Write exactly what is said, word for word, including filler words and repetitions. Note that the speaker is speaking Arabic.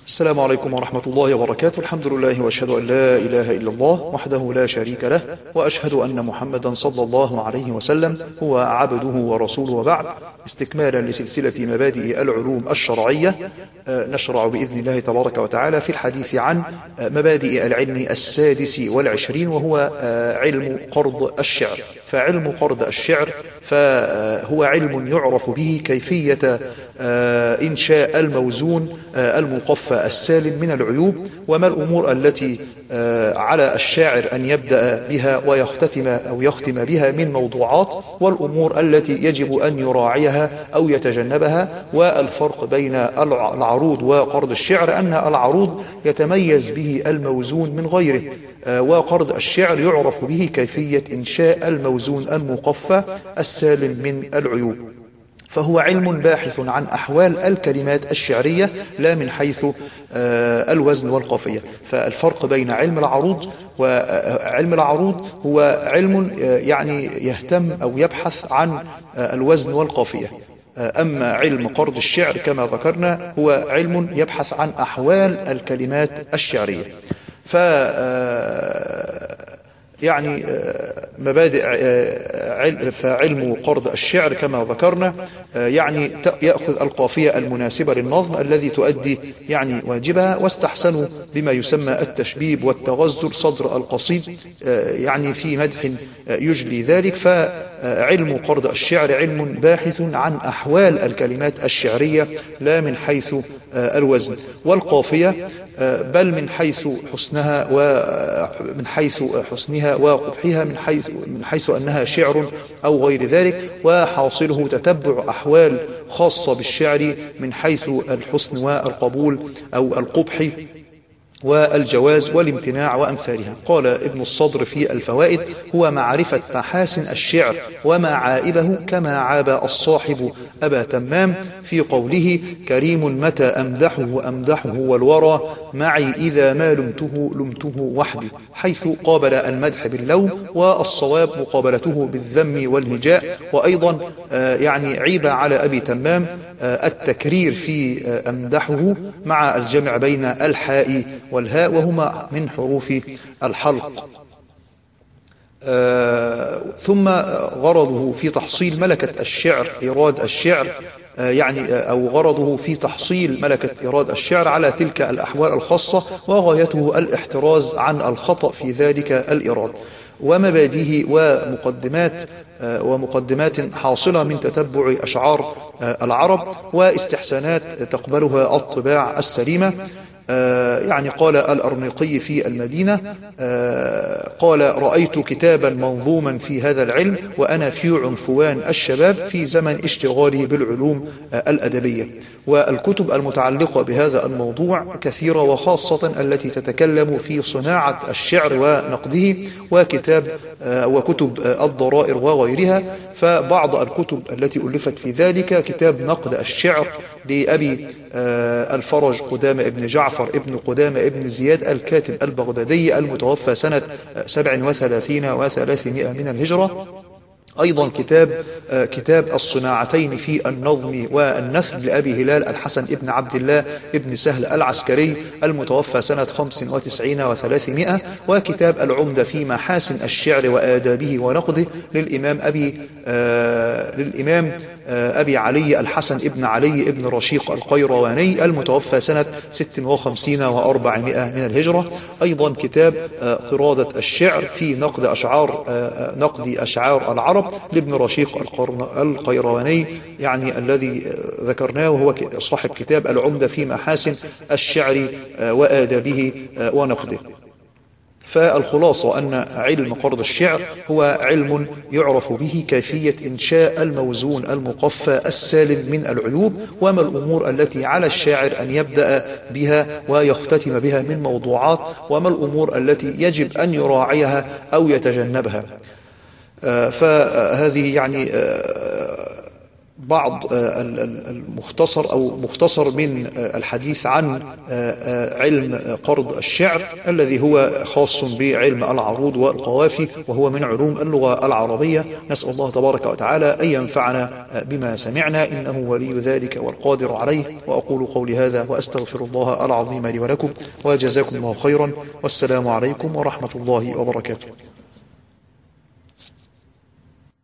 السلام عليكم ورحمة الله وبركاته. الحمد لله وأشهد أن لا إله إلا الله وحده لا شريك له، وأشهد أن محمدا صلى الله عليه وسلم هو عبده ورسوله، وبعد. استكمالا لسلسلة مبادئ العلوم الشرعية، نشرع بإذن الله تبارك وتعالى في الحديث عن مبادئ العلم السادس والعشرين، وهو علم قرض الشعر. فعلم قرض الشعر فهو علم يعرف به كيفية إنشاء الموزون المقفى السالم من العيوب، وما الأمور التي على الشاعر أن يبدأ بها ويختتم أو يختم بها من موضوعات، والأمور التي يجب أن يراعيها أو يتجنبها. والفرق بين العروض وقرض الشعر أن العروض يتميز به الموزون من غيره، وقرض الشعر يعرف به كيفية إنشاء الموزون المقفى السالم من العيوب. فهو علم باحث عن أحوال الكلمات الشعرية لا من حيث الوزن والقافية. فالفرق بين علم العروض وعلم العروض هو علم يعني يهتم أو يبحث عن الوزن والقافية، أما علم قرض الشعر كما ذكرنا هو علم يبحث عن أحوال الكلمات الشعرية. ف يعني مبادئ فعلم قرض الشعر كما ذكرنا يعني يأخذ القافية المناسبة للنظم الذي تؤدي يعني واجبها، واستحسنوا بما يسمى التشبيب والتغزل صدر القصيد يعني في مدح يجلي ذلك. فعلم قرض الشعر علم باحث عن أحوال الكلمات الشعرية لا من حيث الوزن والقافية، بل من حيث حسنها ومن حيث حسنها وقبحها، من حيث من حيث أنها شعر أو غير ذلك. وحاصله تتبع أحوال خاصة بالشعر من حيث الحسن والقبول أو القبح والجواز والامتناع وأمثالها. قال ابن الصدر في الفوائد: هو معرفة محاسن الشعر ومعائبه، كما عاب الصاحب أبا تمام في قوله: كريم متى أمدحه أمدحه والورى معي إذا ما لمته لمته وحدي، حيث قابل المدح باللوم، والصواب مقابلته بالذم والهجاء. وأيضا يعني عيب على أبي تمام التكرير في أمدحه مع الجمع بين الحاء والهاء، وهما من حروف الحلق. آه ثم غرضه في تحصيل ملكة الشعر إيراد الشعر، آه يعني أو غرضه في تحصيل ملكة إيراد الشعر على تلك الأحوال الخاصة، وغايته الاحتراز عن الخطأ في ذلك الإيراد. ومبادئه ومقدمات آه ومقدمات حاصلة من تتبع أشعار آه العرب، واستحسانات تقبلها الطباع السليمة. آه يعني قال الأرنقي في المدينة، آه قال: رأيت كتابا منظوما في هذا العلم وأنا في عنفوان الشباب في زمن اشتغاله بالعلوم آه الأدبية. والكتب المتعلقة بهذا الموضوع كثيرة، وخاصة التي تتكلم في صناعة الشعر ونقده، وكتاب آه وكتب آه الضرائر وغيرها. فبعض الكتب التي ألفت في ذلك كتاب نقد الشعر لأبي آه الفرج قدامة ابن جعفر ابن قدامة ابن زياد الكاتب البغدادي المتوفى سنة سبع وثلاثين وثلاثمائة من الهجرة. أيضا كتاب آه كتاب الصناعتين في النظم والنثر لأبي هلال الحسن ابن عبد الله ابن سهل العسكري المتوفى سنة خمس وتسعين وثلاثمائة. وكتاب العمدة في محاسن الشعر وآدابه ونقده للإمام أبي آه للإمام آه أبي علي الحسن ابن علي ابن رشيق القيرواني المتوفى سنة ست وخمسين وأربعمائة من الهجرة. أيضا كتاب آه قرادة الشعر في نقد أشعار آه نقد أشعار العرب لابن رشيق القيرواني، يعني الذي ذكرناه هو صاحب كتاب العمدة في محاسن الشعر وآدابه ونقده. فالخلاصة أن علم قرض الشعر هو علم يعرف به كيفية إنشاء الموزون المقفى السالم من العيوب، وما الأمور التي على الشاعر أن يبدأ بها ويختتم بها من موضوعات، وما الأمور التي يجب أن يراعيها أو يتجنبها. فهذه يعني بعض المختصر أو مختصر من الحديث عن علم قرض الشعر الذي هو خاص بعلم العروض والقوافي، وهو من علوم اللغة العربية. نسأل الله تبارك وتعالى أن ينفعنا بما سمعنا، إنه ولي ذلك والقادر عليه. وأقول قولي هذا وأستغفر الله العظيم لي ولكم، وجزاكم الله خيرا، والسلام عليكم ورحمة الله وبركاته.